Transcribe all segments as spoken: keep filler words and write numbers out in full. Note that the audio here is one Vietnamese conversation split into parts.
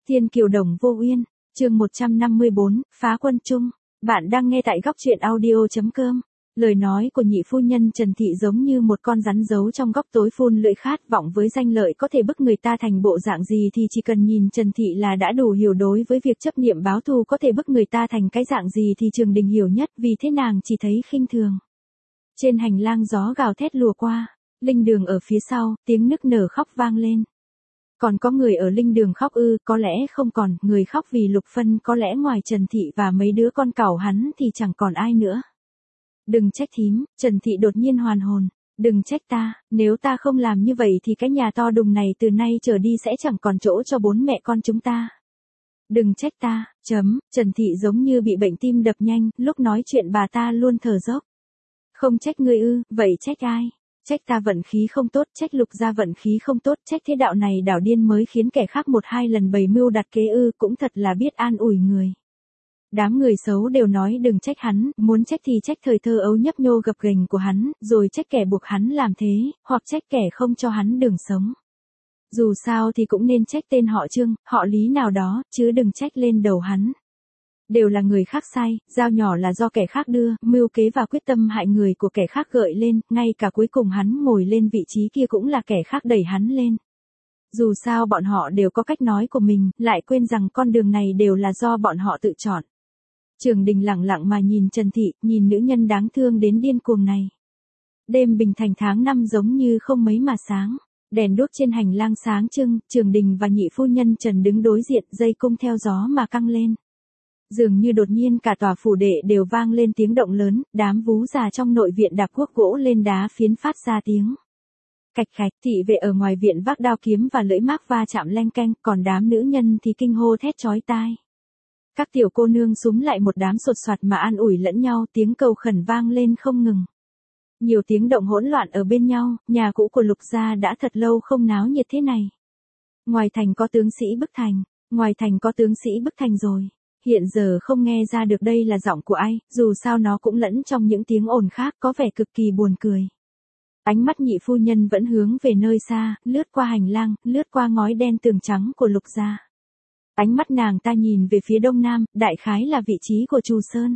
Thiên Kiều Đồng Vô Uyên, chương một trăm năm mươi bốn, Phá Quân Chung. Bạn đang nghe tại góc truyện audio.com. Lời nói của nhị phu nhân Trần Thị giống như một con rắn giấu trong góc tối phun lưỡi khát vọng với danh lợi có thể bức người ta thành bộ dạng gì thì chỉ cần nhìn Trần Thị là đã đủ hiểu. Đối với việc chấp niệm báo thù có thể bức người ta thành cái dạng gì thì Trường Đình hiểu nhất, vì thế nàng chỉ thấy khinh thường. Trên hành lang gió gào thét lùa qua, linh đường ở phía sau, tiếng nức nở khóc vang lên. Còn có người ở linh đường khóc ư? Có lẽ không còn, người khóc vì Lục Phân, có lẽ ngoài Trần Thị và mấy đứa con cẩu hắn thì chẳng còn ai nữa. Đừng trách thím, Trần Thị đột nhiên hoàn hồn, đừng trách ta, nếu ta không làm như vậy thì cái nhà to đùng này từ nay trở đi sẽ chẳng còn chỗ cho bốn mẹ con chúng ta. Đừng trách ta, chấm, Trần Thị giống như bị bệnh tim đập nhanh, lúc nói chuyện bà ta luôn thở dốc. Không trách ngươi ư? Vậy trách ai? Trách ta vận khí không tốt, trách Lục gia vận khí không tốt, trách thế đạo này đảo điên mới khiến kẻ khác một hai lần bày mưu đặt kế ư? Cũng thật là biết an ủi người. Đám người xấu đều nói đừng trách hắn, muốn trách thì trách thời thơ ấu nhấp nhô gập ghềnh của hắn, rồi trách kẻ buộc hắn làm thế, hoặc trách kẻ không cho hắn đường sống. Dù sao thì cũng nên trách tên họ Trương, họ Lý nào đó, chứ đừng trách lên đầu hắn. Đều là người khác sai, dao nhỏ là do kẻ khác đưa, mưu kế và quyết tâm hại người của kẻ khác gợi lên, ngay cả cuối cùng hắn ngồi lên vị trí kia cũng là kẻ khác đẩy hắn lên. Dù sao bọn họ đều có cách nói của mình, lại quên rằng con đường này đều là do bọn họ tự chọn. Trường Đình lặng lặng mà nhìn Trần Thị, nhìn nữ nhân đáng thương đến điên cuồng này. Đêm Bình Thành tháng năm giống như không mấy mà sáng, đèn đuốc trên hành lang sáng trưng, Trường Đình và nhị phu nhân Trần đứng đối diện, dây cung theo gió mà căng lên. Dường như đột nhiên cả tòa phủ đệ đều vang lên tiếng động lớn, đám vú già trong nội viện đạp cuốc gỗ lên đá phiến phát ra tiếng cạch cạch. Thị vệ ở ngoài viện vác đao kiếm và lưỡi mác va chạm leng keng, còn đám nữ nhân thì kinh hô thét chói tai. Các tiểu cô nương súm lại một đám sột soạt mà an ủi lẫn nhau, tiếng cầu khẩn vang lên không ngừng. Nhiều tiếng động hỗn loạn ở bên nhau, nhà cũ của Lục gia đã thật lâu không náo nhiệt thế này. Ngoài thành có tướng sĩ bức thành, ngoài thành có tướng sĩ bức thành rồi. Hiện giờ không nghe ra được đây là giọng của ai, dù sao nó cũng lẫn trong những tiếng ồn khác, có vẻ cực kỳ buồn cười. Ánh mắt nhị phu nhân vẫn hướng về nơi xa, lướt qua hành lang, lướt qua ngói đen tường trắng của Lục gia. Ánh mắt nàng ta nhìn về phía đông nam, đại khái là vị trí của Trù Sơn.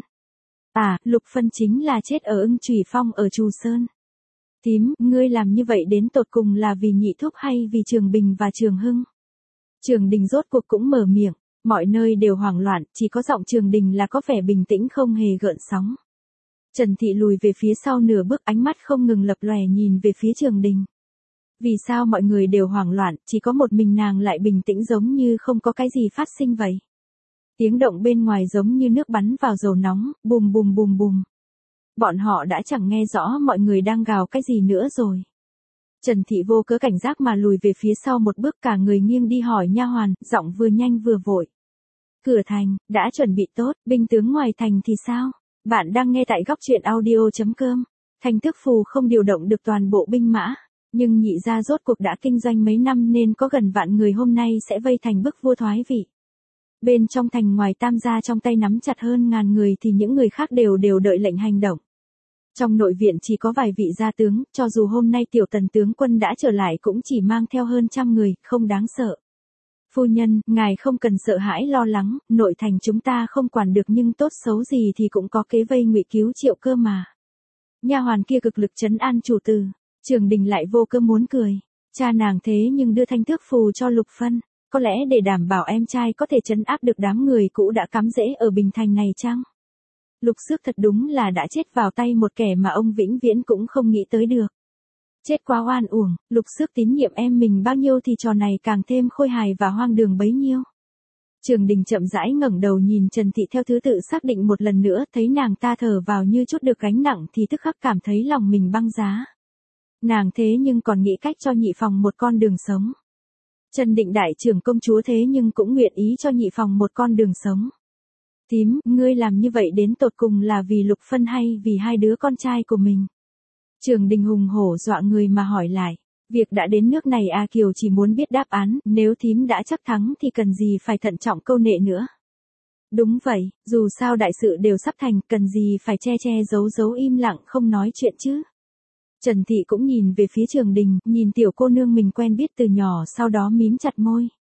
À, Lục Phân chính là chết ở Ưng Chủy Phong ở Trù Sơn. Tím, ngươi làm như vậy đến tột cùng là vì nhị thúc hay vì Trường Bình và Trường Hưng? Trường Đình rốt cuộc cũng mở miệng. Mọi nơi đều hoảng loạn, chỉ có giọng Trường Đình là có vẻ bình tĩnh không hề gợn sóng. Trần Thị lùi về phía sau nửa bước, ánh mắt không ngừng lập lòe nhìn về phía Trường Đình. Vì sao mọi người đều hoảng loạn, chỉ có một mình nàng lại bình tĩnh giống như không có cái gì phát sinh vậy? Tiếng động bên ngoài giống như nước bắn vào dầu nóng, bùm bùm bùm bùm. Bọn họ đã chẳng nghe rõ mọi người đang gào cái gì nữa rồi. Trần Thị vô cớ cảnh giác mà lùi về phía sau một bước, cả người nghiêng đi hỏi nha hoàn, giọng vừa nhanh vừa vội. Cửa thành, đã chuẩn bị tốt, binh tướng ngoài thành thì sao? Bạn đang nghe tại góc truyện audio.com. Thành Tước Phù không điều động được toàn bộ binh mã, nhưng nhị gia rốt cuộc đã kinh doanh mấy năm nên có gần vạn người hôm nay sẽ vây thành bức vua thoái vị. Bên trong thành ngoài Tam gia trong tay nắm chặt hơn ngàn người thì những người khác đều đều đợi lệnh hành động. Trong nội viện chỉ có vài vị gia tướng, cho dù hôm nay tiểu Tần tướng quân đã trở lại cũng chỉ mang theo hơn trăm người, không đáng sợ. Phu nhân, ngài không cần sợ hãi lo lắng, nội thành chúng ta không quản được nhưng tốt xấu gì thì cũng có kế vây ngụy cứu triệu cơ mà. Nha hoàn kia cực lực trấn an chủ tử. Trường Đình lại vô cơ muốn cười. Cha nàng thế nhưng đưa Thanh Tước Phù cho Lục Phân, có lẽ để đảm bảo em trai có thể trấn áp được đám người cũ đã cắm rễ ở Bình Thành này chăng? Lục Xước thật đúng là đã chết vào tay một kẻ mà ông vĩnh viễn cũng không nghĩ tới được. Chết quá oan uổng, Lục Xước tín nhiệm em mình bao nhiêu thì trò này càng thêm khôi hài và hoang đường bấy nhiêu. Trường Đình chậm rãi ngẩng đầu nhìn Trần Thị theo thứ tự xác định một lần nữa, thấy nàng ta thở vào như chút được gánh nặng thì tức khắc cảm thấy lòng mình băng giá. Nàng thế nhưng còn nghĩ cách cho nhị phòng một con đường sống. Trần Định đại trưởng công chúa thế nhưng cũng nguyện ý cho nhị phòng một con đường sống. Tím, ngươi làm như vậy đến tột cùng là vì Lục Phân hay vì hai đứa con trai của mình? Trường Đình hùng hổ dọa người mà hỏi lại. Việc đã đến nước này A Kiều chỉ muốn biết đáp án, nếu thím đã chắc thắng thì cần gì phải thận trọng câu nệ nữa. Đúng vậy, dù sao đại sự đều sắp thành, cần gì phải che che giấu giấu im lặng không nói chuyện chứ. Trần Thị cũng nhìn về phía Trường Đình, nhìn tiểu cô nương mình quen biết từ nhỏ sau đó mím chặt môi.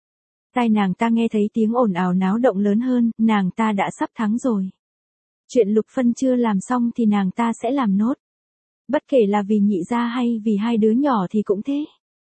Tai nàng ta nghe thấy tiếng ồn ào náo động lớn hơn, nàng ta đã sắp thắng rồi. Chuyện Lục Phân chưa làm xong thì nàng ta sẽ làm nốt. Bất kể là vì nhị gia hay vì hai đứa nhỏ thì cũng thế.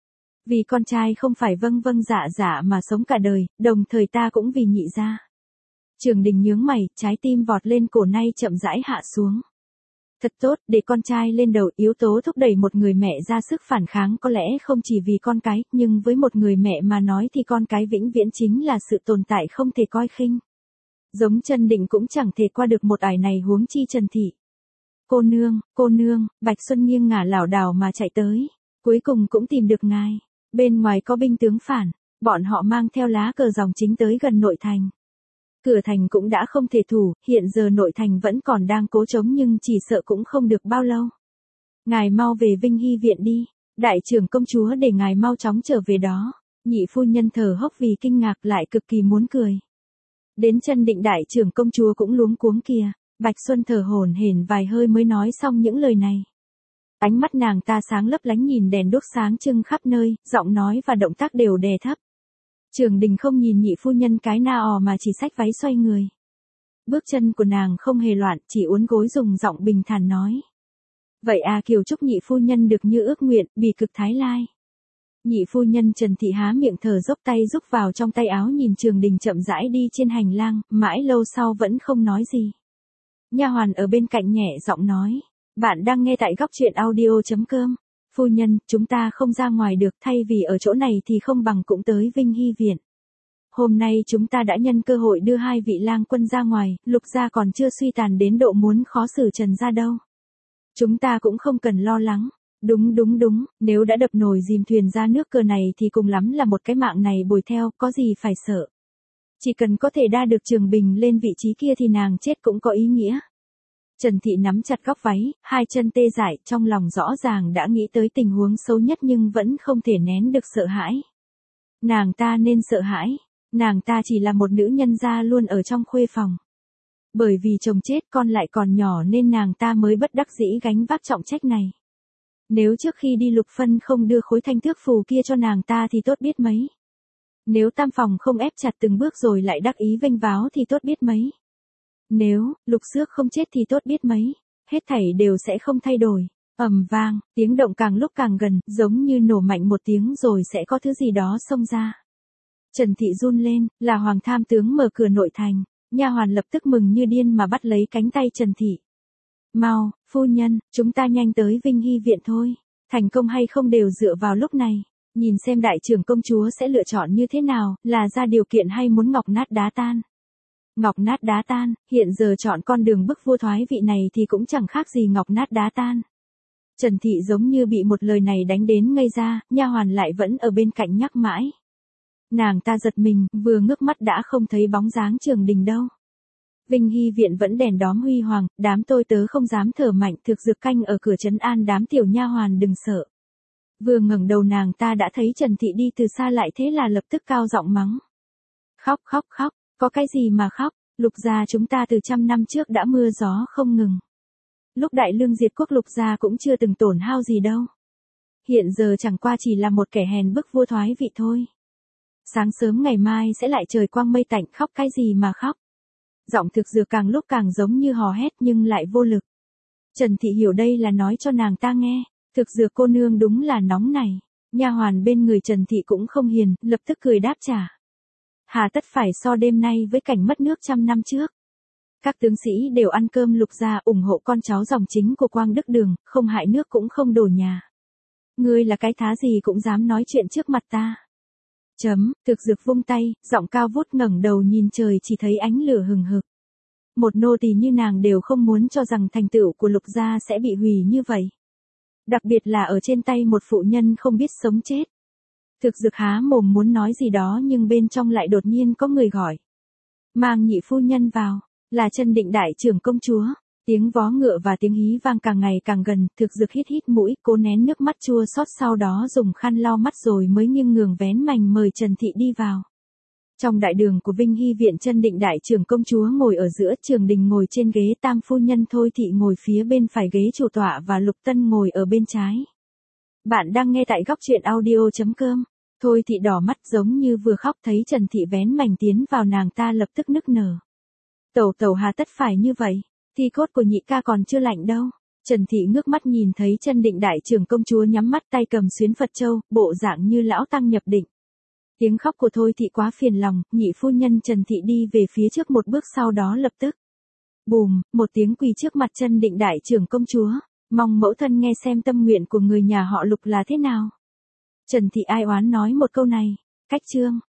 Vì con trai không phải vâng vâng dạ dạ mà sống cả đời, đồng thời ta cũng vì nhị gia. Trường Đình nhướng mày, trái tim vọt lên cổ nay chậm rãi hạ xuống. Thật tốt, để con trai lên đầu, yếu tố thúc đẩy một người mẹ ra sức phản kháng có lẽ không chỉ vì con cái, nhưng với một người mẹ mà nói thì con cái vĩnh viễn chính là sự tồn tại không thể coi khinh. Giống Trần Định cũng chẳng thể qua được một ải này huống chi Trần Thị. Cô nương, cô nương, Bạch Xuân nghiêng ngả lảo đảo mà chạy tới. Cuối cùng cũng tìm được ngài. Bên ngoài có binh tướng phản, bọn họ mang theo lá cờ dòng chính tới gần nội thành. Cửa thành cũng đã không thể thủ, hiện giờ nội thành vẫn còn đang cố chống nhưng chỉ sợ cũng không được bao lâu. Ngài mau về Vinh Hy viện đi, đại trưởng công chúa để ngài mau chóng trở về đó. Nhị phu nhân thở hốc vì kinh ngạc lại cực kỳ muốn cười. Đến Trần Định đại trưởng công chúa cũng luống cuống kìa, Bạch Xuân thở hổn hển vài hơi mới nói xong những lời này. Ánh mắt nàng ta sáng lấp lánh nhìn đèn đuốc sáng trưng khắp nơi, giọng nói và động tác đều đè thấp. Trường Đình không nhìn nhị phu nhân cái na ò mà chỉ xách váy xoay người. Bước chân của nàng không hề loạn, chỉ uốn gối dùng giọng bình thản nói. Vậy à, Kiều chúc nhị phu nhân được như ước nguyện, bỉ cực thái lai. Nhị phu nhân Trần Thị há miệng thở dốc tay rúc vào trong tay áo nhìn Trường Đình chậm rãi đi trên hành lang, mãi lâu sau vẫn không nói gì. Nha hoàn ở bên cạnh nhẹ giọng nói. Bạn đang nghe tại góc truyện audio chấm com. Phu nhân, chúng ta không ra ngoài được, thay vì ở chỗ này thì không bằng cũng tới Vinh Hy viện. Hôm nay chúng ta đã nhân cơ hội đưa hai vị lang quân ra ngoài, Lục gia còn chưa suy tàn đến độ muốn khó xử Trần gia đâu. Chúng ta cũng không cần lo lắng. Đúng đúng đúng, nếu đã đập nồi dìm thuyền ra nước cờ này thì cùng lắm là một cái mạng này bồi theo, có gì phải sợ. Chỉ cần có thể đa được Trường Bình lên vị trí kia thì nàng chết cũng có ý nghĩa. Trần Thị nắm chặt góc váy, hai chân tê dại, trong lòng rõ ràng đã nghĩ tới tình huống xấu nhất nhưng vẫn không thể nén được sợ hãi. Nàng ta nên sợ hãi, nàng ta chỉ là một nữ nhân gia luôn ở trong khuê phòng. Bởi vì chồng chết con lại còn nhỏ nên nàng ta mới bất đắc dĩ gánh vác trọng trách này. Nếu trước khi đi Lục Phân không đưa khối thanh thước phù kia cho nàng ta thì tốt biết mấy. Nếu tam phòng không ép chặt từng bước rồi lại đắc ý vênh váo thì tốt biết mấy. Nếu, Lục Xước không chết thì tốt biết mấy, hết thảy đều sẽ không thay đổi. Ầm vang, tiếng động càng lúc càng gần, giống như nổ mạnh một tiếng rồi sẽ có thứ gì đó xông ra. Trần Thị run lên, là Hoàng tham tướng mở cửa nội thành, nha hoàn lập tức mừng như điên mà bắt lấy cánh tay Trần Thị. Mau, phu nhân, chúng ta nhanh tới Vinh Hy viện thôi, thành công hay không đều dựa vào lúc này, nhìn xem đại trưởng công chúa sẽ lựa chọn như thế nào, là ra điều kiện hay muốn ngọc nát đá tan. Ngọc nát đá tan, hiện giờ chọn con đường bức vua thoái vị này thì cũng chẳng khác gì ngọc nát đá tan. Trần Thị giống như bị một lời này đánh đến ngây ra, nha hoàn lại vẫn ở bên cạnh nhắc mãi. Nàng ta giật mình, vừa ngước mắt đã không thấy bóng dáng Trường Đình đâu. Vinh Hy viện vẫn đèn đóm huy hoàng, đám tôi tớ không dám thở mạnh, thực dược canh ở cửa trấn an đám tiểu nha hoàn đừng sợ. Vừa ngẩng đầu nàng ta đã thấy Trần Thị đi từ xa lại thế là lập tức cao giọng mắng. Khóc khóc khóc. Có cái gì mà khóc, Lục gia chúng ta từ trăm năm trước đã mưa gió không ngừng. Lúc đại lương diệt quốc Lục gia cũng chưa từng tổn hao gì đâu. Hiện giờ chẳng qua chỉ là một kẻ hèn bức vua thoái vị thôi. Sáng sớm ngày mai sẽ lại trời quang mây tạnh, khóc cái gì mà khóc. Giọng thực dược càng lúc càng giống như hò hét nhưng lại vô lực. Trần Thị hiểu đây là nói cho nàng ta nghe, thực dược cô nương đúng là nóng này. Nha hoàn bên người Trần Thị cũng không hiền, lập tức cười đáp trả. Hà tất phải so đêm nay với cảnh mất nước trăm năm trước. Các tướng sĩ đều ăn cơm Lục gia ủng hộ con cháu dòng chính của Quang Đức Đường, không hại nước cũng không đổ nhà. Ngươi là cái thá gì cũng dám nói chuyện trước mặt ta. Chấm, thực dược vung tay, giọng cao vút ngẩng đầu nhìn trời chỉ thấy ánh lửa hừng hực. Một nô tỳ như nàng đều không muốn cho rằng thành tựu của Lục gia sẽ bị hủy như vậy. Đặc biệt là ở trên tay một phụ nhân không biết sống chết. Thực dược há mồm muốn nói gì đó nhưng bên trong lại đột nhiên có người gọi. Mang nhị phu nhân vào, là Trần Định đại trưởng công chúa. Tiếng vó ngựa và tiếng hí vang càng ngày càng gần, thực dược hít hít mũi, cố nén nước mắt chua xót sau đó dùng khăn lau mắt rồi mới nghiêng ngường vén mành mời Trần Thị đi vào. Trong đại đường của Vinh Hy viện Trần Định đại trưởng công chúa ngồi ở giữa, Trường Đình ngồi trên ghế tam phu nhân Thôi Thị ngồi phía bên phải ghế chủ tọa và Lục Tân ngồi ở bên trái. Bạn đang nghe tại góc truyện audio chấm com. Thôi Thị đỏ mắt giống như vừa khóc, thấy Trần Thị vén mảnh tiến vào nàng ta lập tức nức nở. Tẩu tẩu hà tất phải như vậy, thi cốt của nhị ca còn chưa lạnh đâu. Trần Thị ngước mắt nhìn thấy Chân Định đại trưởng công chúa nhắm mắt tay cầm xuyến Phật châu, bộ dạng như lão tăng nhập định. Tiếng khóc của Thôi Thị quá phiền lòng, nhị phu nhân Trần Thị đi về phía trước một bước, sau đó lập tức bùm, một tiếng quỳ trước mặt Chân Định đại trưởng công chúa, mong mẫu thân nghe xem tâm nguyện của người nhà họ Lục là thế nào. Trần Thị ai oán nói một câu này, cách chương.